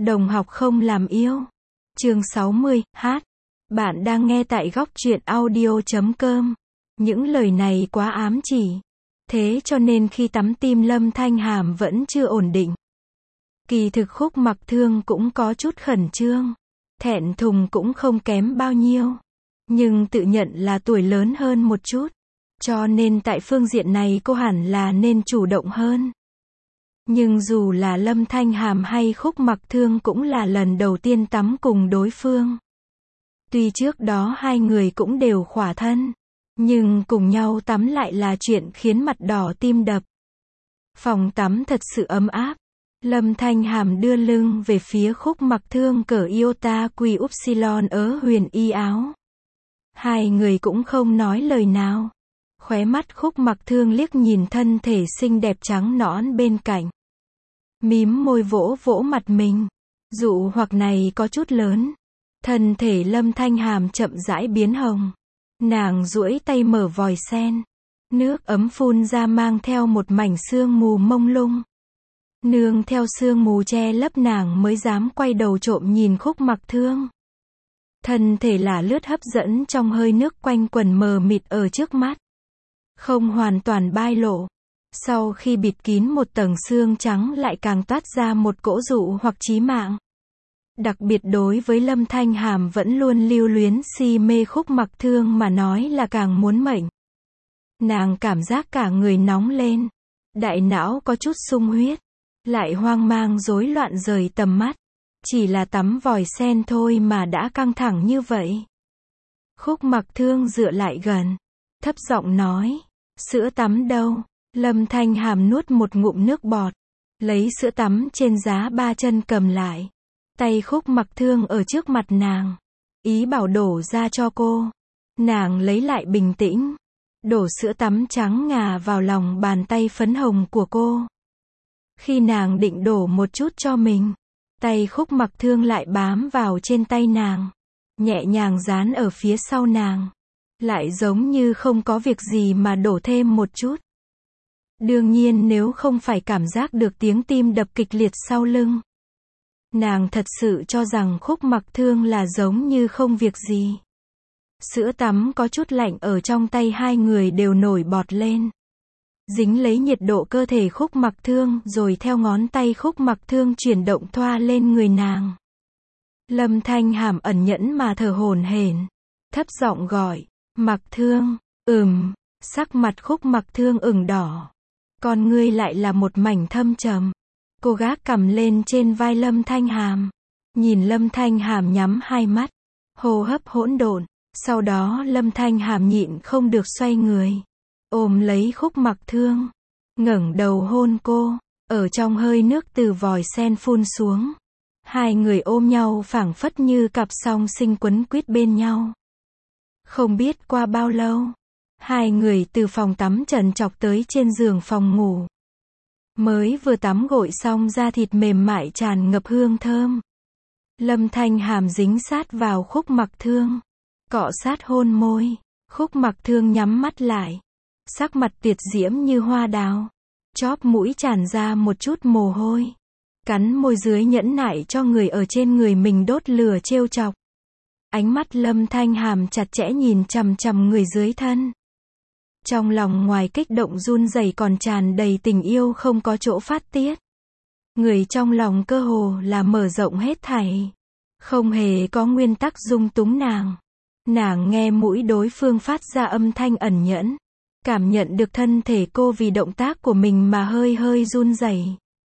Đồng học không làm yêu. Chương 60, hát. Bạn đang nghe tại góc truyện audio.com. Những lời này quá ám chỉ. Thế cho nên khi tắm tim Lâm Thanh Hàm vẫn chưa ổn định. Kỳ thực Khúc Mặc Thương cũng có chút khẩn trương. Thẹn thùng cũng không kém bao nhiêu. Nhưng tự nhận là tuổi lớn hơn một chút. Cho nên tại phương diện này cô hẳn là nên chủ động hơn. Nhưng dù là Lâm Thanh Hàm hay Khúc Mặc Thương cũng là lần đầu tiên tắm cùng đối phương. Tuy trước đó hai người cũng đều khỏa thân, nhưng cùng nhau tắm lại là chuyện khiến mặt đỏ tim đập. Phòng tắm thật sự ấm áp. Lâm Thanh Hàm đưa lưng về phía Khúc Mặc Thương cởi iota quy upsilon ớ huyền y áo. Hai người cũng không nói lời nào. Khóe mắt Khúc Mặc Thương liếc nhìn thân thể xinh đẹp trắng nõn bên cạnh. Mím môi vỗ vỗ mặt mình. Dụ hoặc này có chút lớn. Thân thể Lâm Thanh Hàm chậm rãi biến hồng. Nàng duỗi tay mở vòi sen. Nước ấm phun ra mang theo một mảnh sương mù mông lung. Nương theo sương mù che lấp nàng mới dám quay đầu trộm nhìn Khúc Mặc Thương. Thân thể là lướt hấp dẫn trong hơi nước quanh quần mờ mịt ở trước mắt. Không hoàn toàn bai lộ. Sau khi bịt kín một tầng xương trắng lại càng toát ra một cỗ dụ hoặc chí mạng. Đặc biệt đối với Lâm Thanh Hàm vẫn luôn lưu luyến si mê Khúc Mặc Thương mà nói là càng muốn mệnh. Nàng cảm giác cả người nóng lên. Đại não có chút sung huyết. Lại hoang mang rối loạn rời tầm mắt. Chỉ là tắm vòi sen thôi mà đã căng thẳng như vậy. Khúc Mặc Thương dựa lại gần. Thấp giọng nói. Sữa tắm đâu? Lâm Thanh Hàm nuốt một ngụm nước bọt. Lấy sữa tắm trên giá ba chân cầm lại. Tay Khúc Mặc Thương ở trước mặt nàng. Ý bảo đổ ra cho cô. Nàng lấy lại bình tĩnh. Đổ sữa tắm trắng ngà vào lòng bàn tay phấn hồng của cô. Khi nàng định đổ một chút cho mình. Tay Khúc Mặc Thương lại bám vào trên tay nàng. Nhẹ nhàng dán ở phía sau nàng. Lại giống như không có việc gì mà đổ thêm một chút. Đương nhiên nếu không phải cảm giác được tiếng tim đập kịch liệt sau lưng. Nàng thật sự cho rằng Khúc Mặc Thương là giống như không việc gì. Sữa tắm có chút lạnh ở trong tay hai người đều nổi bọt lên. Dính lấy nhiệt độ cơ thể Khúc Mặc Thương rồi theo ngón tay Khúc Mặc Thương chuyển động thoa lên người nàng. Lâm Thanh Hàm ẩn nhẫn mà thở hổn hển. Thấp giọng gọi. Mặc Thương. Sắc mặt Khúc Mặc Thương ửng đỏ. Con ngươi lại là một mảnh thâm trầm. Cô gác cằm lên trên vai Lâm Thanh Hàm. Nhìn Lâm Thanh Hàm nhắm hai mắt. Hô hấp hỗn độn. Sau đó Lâm Thanh Hàm nhịn không được xoay người. Ôm lấy Khúc Mặc Thương. Ngẩng đầu hôn cô. Ở trong hơi nước từ vòi sen phun xuống. Hai người ôm nhau phảng phất như cặp song sinh quấn quýt bên nhau. Không biết qua bao lâu. Hai người từ phòng tắm trần trọc tới trên giường phòng ngủ. Mới vừa tắm gội xong da thịt mềm mại tràn ngập hương thơm. Lâm Thanh Hàm dính sát vào Khúc Mặc Thương. Cọ sát hôn môi. Khúc Mặc Thương nhắm mắt lại. Sắc mặt tuyệt diễm như hoa đào. Chóp mũi tràn ra một chút mồ hôi. Cắn môi dưới nhẫn nại cho người ở trên người mình đốt lửa trêu chọc. Ánh mắt Lâm Thanh Hàm chặt chẽ nhìn chằm chằm người dưới thân. Trong lòng ngoài kích động run rẩy còn tràn đầy tình yêu không có chỗ phát tiết. Người trong lòng cơ hồ là mở rộng hết thảy. Không hề có nguyên tắc dung túng nàng. Nàng nghe mũi đối phương phát ra âm thanh ẩn nhẫn. Cảm nhận được thân thể cô vì động tác của mình mà hơi hơi run rẩy.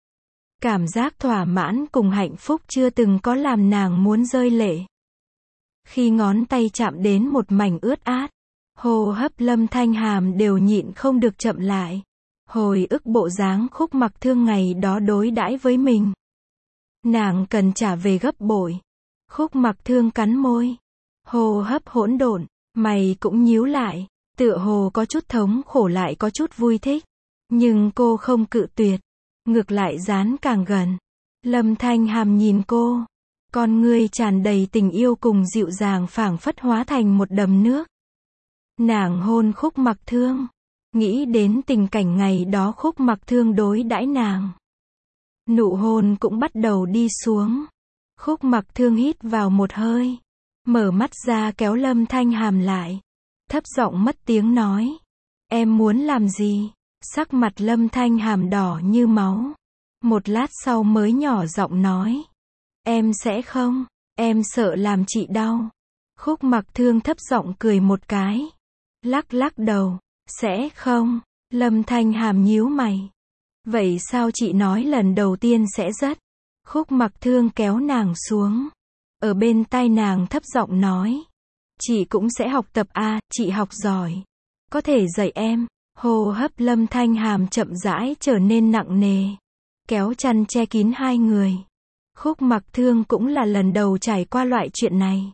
Cảm giác thỏa mãn cùng hạnh phúc chưa từng có làm nàng muốn rơi lệ. Khi ngón tay chạm đến một mảnh ướt át. Hô hấp Lâm Thanh Hàm đều nhịn không được chậm lại. Hồi ức bộ dáng Khúc Mặc Thương ngày đó đối đãi với mình. Nàng cần trả về gấp bội. Khúc Mặc Thương cắn môi. Hô hấp hỗn độn. Mày cũng nhíu lại. Tựa hồ có chút thống khổ lại có chút vui thích. Nhưng cô không cự tuyệt. Ngược lại dán càng gần. Lâm Thanh Hàm nhìn cô. Con ngươi tràn đầy tình yêu cùng dịu dàng phảng phất hóa thành một đầm nước. Nàng hôn Khúc Mặc Thương. Nghĩ đến tình cảnh ngày đó Khúc Mặc Thương đối đãi nàng. Nụ hôn cũng bắt đầu đi xuống. Khúc Mặc Thương hít vào một hơi, mở mắt ra kéo Lâm Thanh Hàm lại, thấp giọng mất tiếng nói. Em muốn làm gì? Sắc mặt Lâm Thanh Hàm đỏ như máu. Một lát sau mới nhỏ giọng nói. Em sẽ không, em sợ làm chị đau. Khúc Mặc Thương thấp giọng cười một cái, lắc lắc đầu. Sẽ không. Lâm Thanh Hàm nhíu mày. Vậy sao chị nói lần đầu tiên sẽ rất? Khúc Mặc Thương kéo nàng xuống, ở bên tai nàng thấp giọng nói. Chị cũng sẽ học tập à, chị học giỏi. Có thể dạy em. Hô hấp Lâm Thanh Hàm chậm rãi trở nên nặng nề, kéo chăn che kín hai người. Khúc Mặc Thương cũng là lần đầu trải qua loại chuyện này.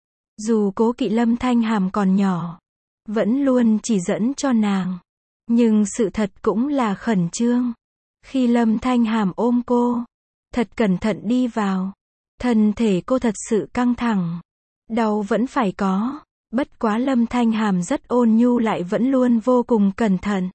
Dù cố kỵ Lâm Thanh Hàm còn nhỏ, vẫn luôn chỉ dẫn cho nàng. Nhưng sự thật cũng là khẩn trương. Khi Lâm Thanh Hàm ôm cô, thật cẩn thận đi vào, thân thể cô thật sự căng thẳng. Đau vẫn phải có. Bất quá Lâm Thanh Hàm rất ôn nhu lại vẫn luôn vô cùng cẩn thận.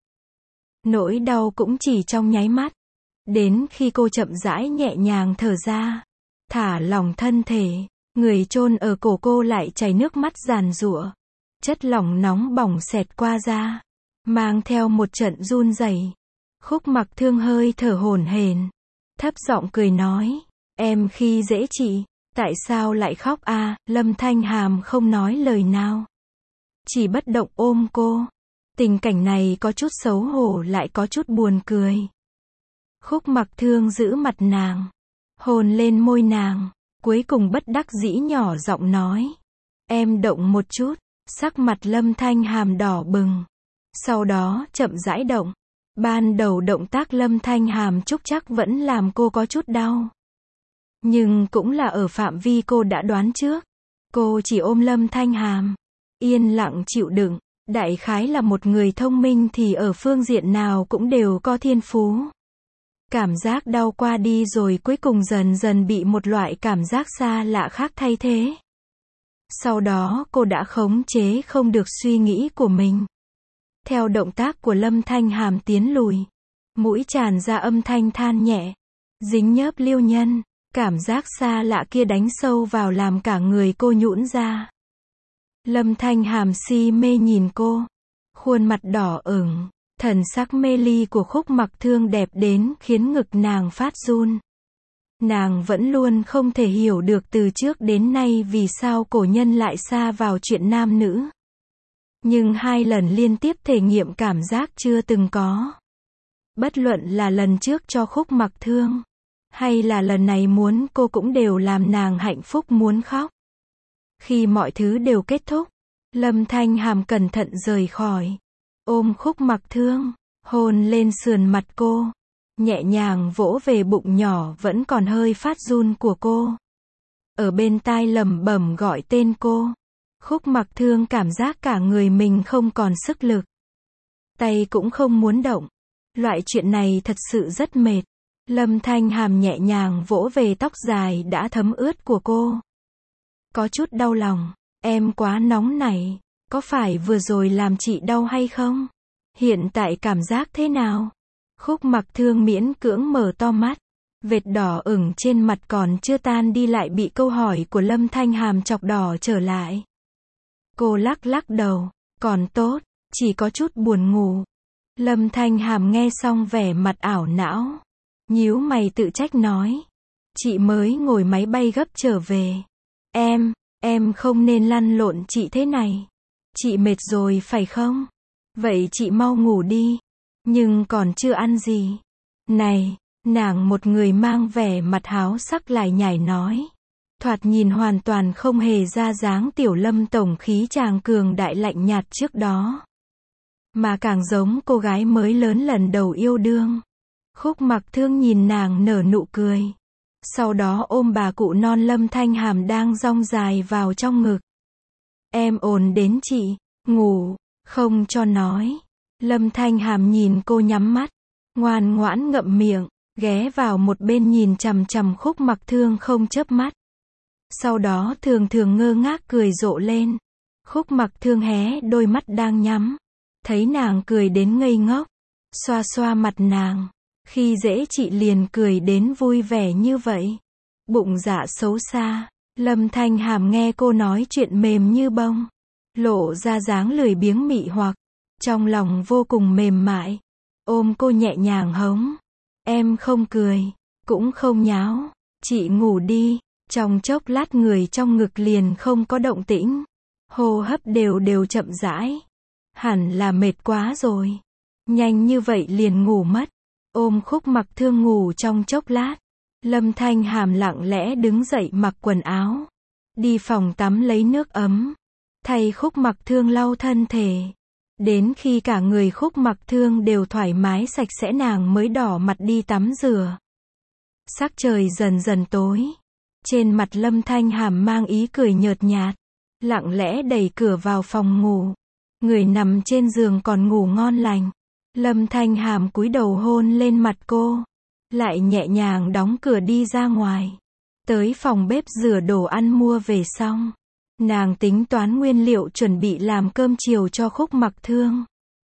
Nỗi đau cũng chỉ trong nháy mắt. Đến khi cô chậm rãi nhẹ nhàng thở ra, thả lỏng thân thể, người chôn ở cổ cô lại chảy nước mắt giàn giụa. Chất lỏng nóng bỏng xẹt qua da, mang theo một trận run rẩy. Khúc Mặc Thương hơi thở hổn hển, thấp giọng cười nói. Em khi dễ chị. Tại sao lại khóc à? Lâm Thanh Hàm không nói lời nào, chỉ bất động ôm cô. Tình cảnh này có chút xấu hổ lại có chút buồn cười. Khúc Mặc Thương giữ mặt nàng, hôn lên môi nàng, cuối cùng bất đắc dĩ nhỏ giọng nói. Em động một chút. Sắc mặt Lâm Thanh Hàm đỏ bừng, sau đó chậm rãi động. Ban đầu động tác Lâm Thanh Hàm trúc chắc vẫn làm cô có chút đau. Nhưng cũng là ở phạm vi cô đã đoán trước. Cô chỉ ôm Lâm Thanh Hàm, yên lặng chịu đựng. Đại khái là một người thông minh thì ở phương diện nào cũng đều có thiên phú. Cảm giác đau qua đi rồi cuối cùng dần dần bị một loại cảm giác xa lạ khác thay thế. Sau đó cô đã khống chế không được suy nghĩ của mình. Theo động tác của Lâm Thanh Hàm tiến lùi, mũi tràn ra âm thanh than nhẹ, dính nhớp liêu nhân. Cảm giác xa lạ kia đánh sâu vào làm cả người cô nhũn ra. Lâm Thanh Hàm si mê nhìn cô, khuôn mặt đỏ ửng, thần sắc mê ly của Khúc Mặc Thương đẹp đến khiến ngực nàng phát run. Nàng vẫn luôn không thể hiểu được từ trước đến nay vì sao cổ nhân lại sa vào chuyện nam nữ. Nhưng 2 lần liên tiếp thể nghiệm cảm giác chưa từng có. Bất luận là lần trước cho Khúc Mặc Thương, hay là lần này muốn cô cũng đều làm nàng hạnh phúc muốn khóc. Khi mọi thứ đều kết thúc, Lâm Thanh Hàm cẩn thận rời khỏi, ôm Khúc Mặc Thương, hôn lên sườn mặt cô, nhẹ nhàng vỗ về bụng nhỏ vẫn còn hơi phát run của cô. Ở bên tai lẩm bẩm gọi tên cô. Khúc Mặc Thương cảm giác cả người mình không còn sức lực. Tay cũng không muốn động. Loại chuyện này thật sự rất mệt. Lâm Thanh Hàm nhẹ nhàng vỗ về tóc dài đã thấm ướt của cô. Có chút đau lòng. Em quá nóng nảy. Có phải vừa rồi làm chị đau hay không? Hiện tại cảm giác thế nào? Khúc Mặc Thương miễn cưỡng mở to mắt. Vệt đỏ ửng trên mặt còn chưa tan đi lại bị câu hỏi của Lâm Thanh Hàm chọc đỏ trở lại. Cô lắc lắc đầu. Còn tốt, chỉ có chút buồn ngủ. Lâm Thanh Hàm nghe xong vẻ mặt ảo não. Nhíu mày tự trách nói. Chị mới ngồi máy bay gấp trở về. Em không nên lăn lộn chị thế này. Chị mệt rồi phải không? Vậy chị mau ngủ đi. Nhưng còn chưa ăn gì. Này, nàng một người mang vẻ mặt háo sắc lại nhảy nói. Thoạt nhìn hoàn toàn không hề ra dáng tiểu Lâm tổng khí chàng cường đại lạnh nhạt trước đó. Mà càng giống cô gái mới lớn lần đầu yêu đương. Khúc Mặc Thương nhìn nàng nở nụ cười. Sau đó ôm bà cụ non Lâm Thanh Hàm đang dong dài vào trong ngực. Em ồn đến chị, ngủ, không cho nói. Lâm Thanh Hàm nhìn cô nhắm mắt, ngoan ngoãn ngậm miệng, ghé vào một bên nhìn chằm chằm Khúc Mặc Thương không chớp mắt. Sau đó thường thường ngơ ngác cười rộ lên. Khúc Mặc Thương hé đôi mắt đang nhắm. Thấy nàng cười đến ngây ngốc. Xoa xoa mặt nàng. Khi dễ chị liền cười đến vui vẻ như vậy. bụng dạ xấu xa. Lâm Thanh Hàm nghe cô nói chuyện mềm như bông, lộ ra dáng lười biếng mị hoặc, trong lòng vô cùng mềm mại. Ôm cô nhẹ nhàng hống. Em không cười, cũng không nháo, chị ngủ đi. Trong chốc lát người trong ngực liền không có động tĩnh, hô hấp đều đều chậm rãi. Hẳn là mệt quá rồi, nhanh như vậy liền ngủ mất. Ôm Khúc Mặc Thương ngủ trong chốc lát, Lâm Thanh Hàm lặng lẽ đứng dậy mặc quần áo, đi phòng tắm lấy nước ấm, thay Khúc Mặc Thương lau thân thể. Đến khi cả người Khúc Mặc Thương đều thoải mái sạch sẽ nàng mới đỏ mặt đi tắm rửa. Sắc trời dần dần tối, trên mặt Lâm Thanh Hàm mang ý cười nhợt nhạt, lặng lẽ đẩy cửa vào phòng ngủ. Người nằm trên giường còn ngủ ngon lành. Lâm Thanh Hàm cúi đầu hôn lên mặt cô, lại nhẹ nhàng đóng cửa đi ra ngoài. Tới phòng bếp rửa đồ ăn mua về xong, nàng tính toán nguyên liệu chuẩn bị làm cơm chiều cho Khúc Mặc Thương.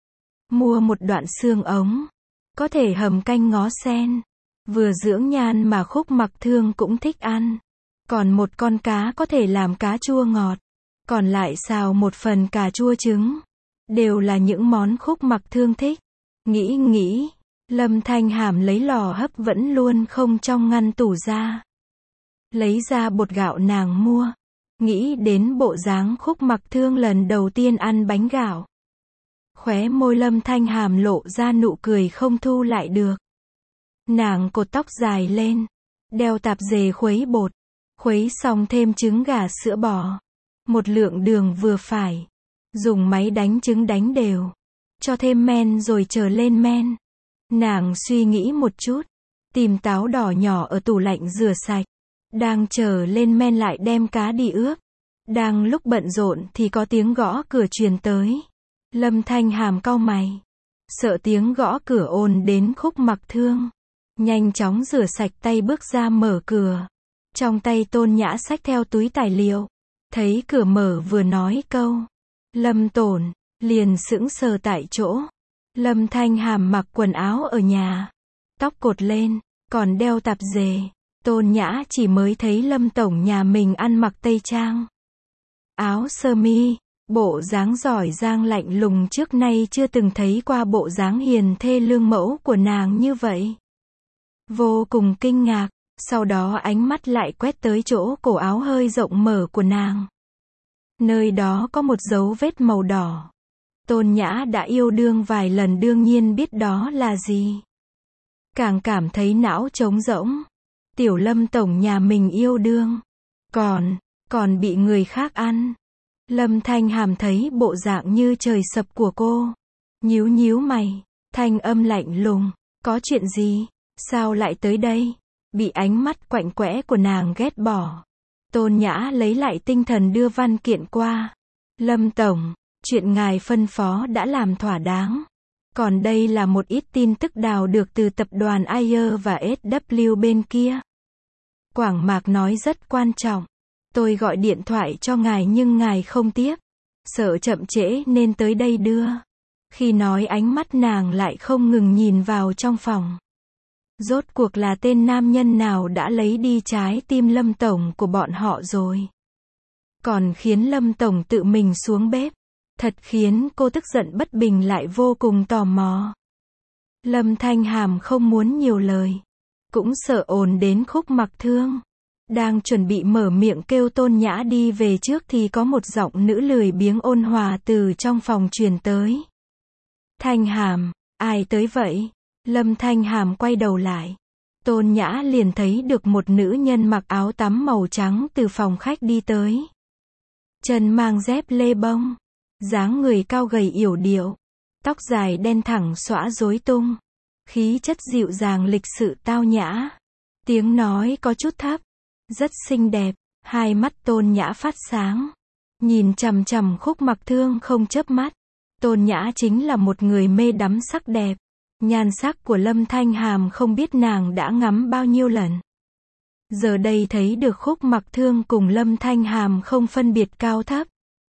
Mua một đoạn xương ống, có thể hầm canh ngó sen, vừa dưỡng nhan mà Khúc Mặc Thương cũng thích ăn. Còn một con cá có thể làm cá chua ngọt, còn lại xào một phần cà chua trứng. Đều là những món Khúc Mặc Thương thích. Nghĩ, Lâm Thanh Hàm lấy lò hấp vẫn luôn không trong ngăn tủ ra. Lấy ra bột gạo nàng mua. Nghĩ đến bộ dáng Khúc Mặc Thương lần đầu tiên ăn bánh gạo. Khóe môi Lâm Thanh Hàm lộ ra nụ cười không thu lại được. Nàng cột tóc dài lên, đeo tạp dề khuấy bột. Khuấy xong thêm trứng gà sữa bò. Một lượng đường vừa phải. Dùng máy đánh trứng đánh đều. Cho thêm men rồi chờ lên men. Nàng suy nghĩ một chút. Tìm táo đỏ nhỏ ở tủ lạnh rửa sạch. Đang chờ lên men lại đem cá đi ướp. Đang lúc bận rộn thì có tiếng gõ cửa truyền tới. Lâm Thanh Hàm cau mày. Sợ tiếng gõ cửa ồn đến Khúc Mặc Thương. Nhanh chóng rửa sạch tay bước ra mở cửa. Trong tay Tôn Nhã xách theo túi tài liệu. Thấy cửa mở vừa nói câu Lâm Tổn, liền sững sờ tại chỗ. Lâm Thanh Hàm mặc quần áo ở nhà, tóc cột lên, còn đeo tạp dề. Tôn Nhã chỉ mới thấy Lâm Tổng nhà mình ăn mặc tây trang, áo sơ mi, bộ dáng giỏi giang lạnh lùng, trước nay chưa từng thấy qua bộ dáng hiền thê lương mẫu của nàng như vậy. Vô cùng kinh ngạc, sau đó ánh mắt lại quét tới chỗ cổ áo hơi rộng mở của nàng. Nơi đó có một dấu vết màu đỏ. Tôn Nhã đã yêu đương vài lần đương nhiên biết đó là gì. Càng cảm thấy não trống rỗng. Tiểu Lâm Tổng nhà mình yêu đương. Còn bị người khác ăn. Lâm Thanh Hàm thấy bộ dạng như trời sập của cô. Nhíu mày. Thanh âm lạnh lùng. Có chuyện gì? Sao lại tới đây? Bị ánh mắt quạnh quẽ của nàng ghét bỏ. Tôn Nhã lấy lại tinh thần đưa văn kiện qua. Lâm Tổng, chuyện ngài phân phó đã làm thỏa đáng. Còn đây là một ít tin tức đào được từ tập đoàn Ayer và SW bên kia. Quảng Mạc nói rất quan trọng. Tôi gọi điện thoại cho ngài nhưng ngài không tiếp. Sợ chậm trễ nên tới đây đưa. Khi nói ánh mắt nàng lại không ngừng nhìn vào trong phòng. Rốt cuộc là tên nam nhân nào đã lấy đi trái tim Lâm Tổng của bọn họ rồi. Còn khiến Lâm Tổng tự mình xuống bếp. Thật khiến cô tức giận bất bình lại vô cùng tò mò. Lâm Thanh Hàm không muốn nhiều lời. Cũng sợ ồn đến Khúc Mặc Thương. Đang chuẩn bị mở miệng kêu Tôn Nhã đi về trước thì có một giọng nữ lười biếng ôn hòa từ trong phòng truyền tới. Thanh Hàm, ai tới vậy? Lâm Thanh Hàm quay đầu lại. Tôn Nhã liền thấy được một nữ nhân mặc áo tắm màu trắng từ phòng khách đi tới. Chân mang dép lê bông. Dáng người cao gầy yểu điệu. Tóc dài đen thẳng xõa rối tung. Khí chất dịu dàng lịch sự tao nhã. Tiếng nói có chút thấp. Rất xinh đẹp. Hai mắt Tôn Nhã phát sáng. Nhìn chằm chằm Khúc Mặc Thương không chớp mắt. Tôn Nhã chính là một người mê đắm sắc đẹp. Nhan sắc của Lâm Thanh Hàm không biết nàng đã ngắm bao nhiêu lần. Giờ đây thấy được Khúc Mặc Thương cùng Lâm Thanh Hàm không phân biệt cao thấp.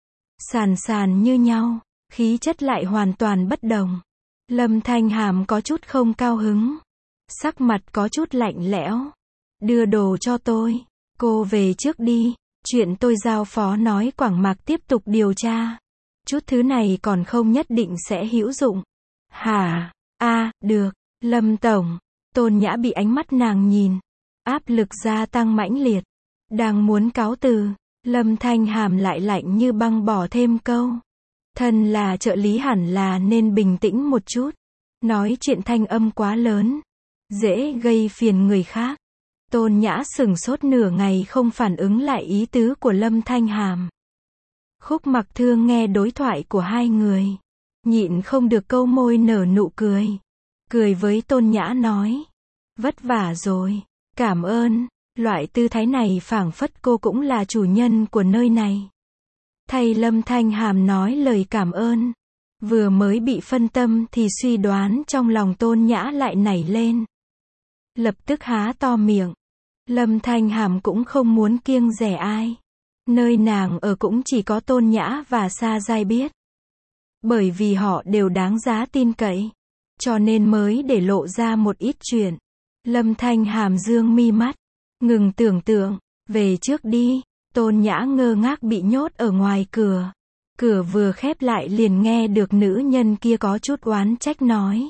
Sàn như nhau, khí chất lại hoàn toàn bất đồng. Lâm Thanh Hàm có chút không cao hứng. Sắc mặt có chút lạnh lẽo. đưa đồ cho tôi. Cô về trước đi. Chuyện tôi giao phó nói Quảng Mạc tiếp tục điều tra. Chút thứ này còn không nhất định sẽ hữu dụng. Hả? Được. Lâm tổng. Tôn Nhã bị ánh mắt nàng nhìn. Áp lực gia tăng mãnh liệt. Đang muốn cáo từ. Lâm Thanh Hàm lại lạnh như băng bỏ thêm câu. Thân là trợ lý hẳn là nên bình tĩnh một chút. Nói chuyện thanh âm quá lớn. Dễ gây phiền người khác. Tôn Nhã sửng sốt nửa ngày không phản ứng lại ý tứ của Lâm Thanh Hàm. Khúc Mặc Thương nghe đối thoại của hai người. Nhịn không được câu môi nở nụ cười. Cười với Tôn Nhã nói. Vất vả rồi. Cảm ơn. Loại tư thái này phảng phất cô cũng là chủ nhân của nơi này. Thay Lâm Thanh Hàm nói lời cảm ơn. Vừa mới bị phân tâm thì suy đoán trong lòng Tôn Nhã lại nảy lên. Lập tức há to miệng. Lâm Thanh Hàm cũng không muốn kiêng dè ai. Nơi nàng ở cũng chỉ có Tôn Nhã và Sa Giai biết. Bởi vì họ đều đáng giá tin cậy. Cho nên mới để lộ ra một ít chuyện. Lâm Thanh Hàm dương mi mắt. Ngừng tưởng tượng. Về trước đi. Tôn Nhã ngơ ngác bị nhốt ở ngoài cửa. Cửa vừa khép lại liền nghe được nữ nhân kia có chút oán trách nói.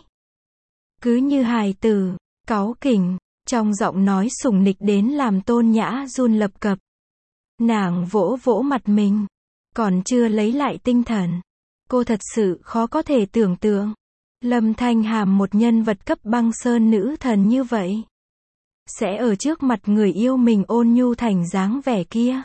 Cứ như hài tử, cáu kỉnh, trong giọng nói sủng nịch đến làm Tôn Nhã run lập cập. Nàng vỗ vỗ mặt mình, còn chưa lấy lại tinh thần. Cô thật sự khó có thể tưởng tượng. Lâm Thanh Hàm một nhân vật cấp băng sơn nữ thần như vậy. Sẽ ở trước mặt người yêu mình ôn nhu thành dáng vẻ kia.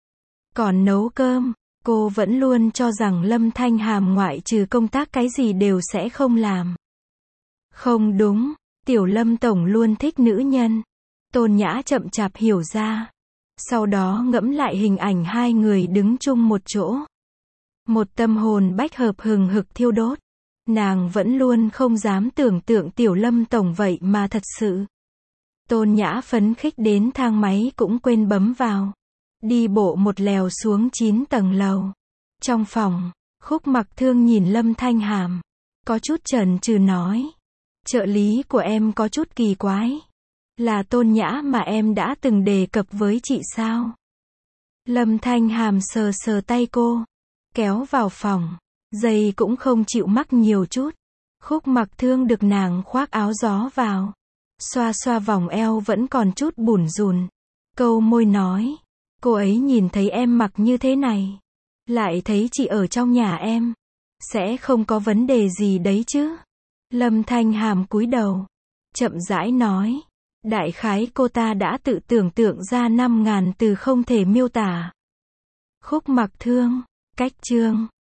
Còn nấu cơm, cô vẫn luôn cho rằng Lâm Thanh Hàm ngoại trừ công tác cái gì đều sẽ không làm. Không đúng, tiểu Lâm tổng luôn thích nữ nhân. Tôn Nhã chậm chạp hiểu ra. Sau đó ngẫm lại hình ảnh hai người đứng chung một chỗ. Một tâm hồn bách hợp hừng hực thiêu đốt. Nàng vẫn luôn không dám tưởng tượng tiểu Lâm tổng vậy mà thật sự. Tôn Nhã phấn khích đến thang máy cũng quên bấm vào. Đi bộ một lèo xuống 9 tầng lầu. Trong phòng, Khúc Mặc Thương nhìn Lâm Thanh Hàm. Có chút chần chừ nói. Trợ lý của em có chút kỳ quái. Là Tôn Nhã mà em đã từng đề cập với chị sao? Lâm Thanh Hàm sờ sờ tay cô. Kéo vào phòng. Giày cũng không chịu mắc nhiều chút. Khúc Mặc Thương được nàng khoác áo gió vào. Xoa xoa vòng eo vẫn còn chút bủn rủn. Câu môi nói. Cô ấy nhìn thấy em mặc như thế này. Lại thấy chị ở trong nhà em. Sẽ không có vấn đề gì đấy chứ. Lâm Thanh Hàm cúi đầu. Chậm rãi nói. Đại khái cô ta đã tự tưởng tượng ra 5.000 từ không thể miêu tả. Khúc Mặc Thương. Cách chương.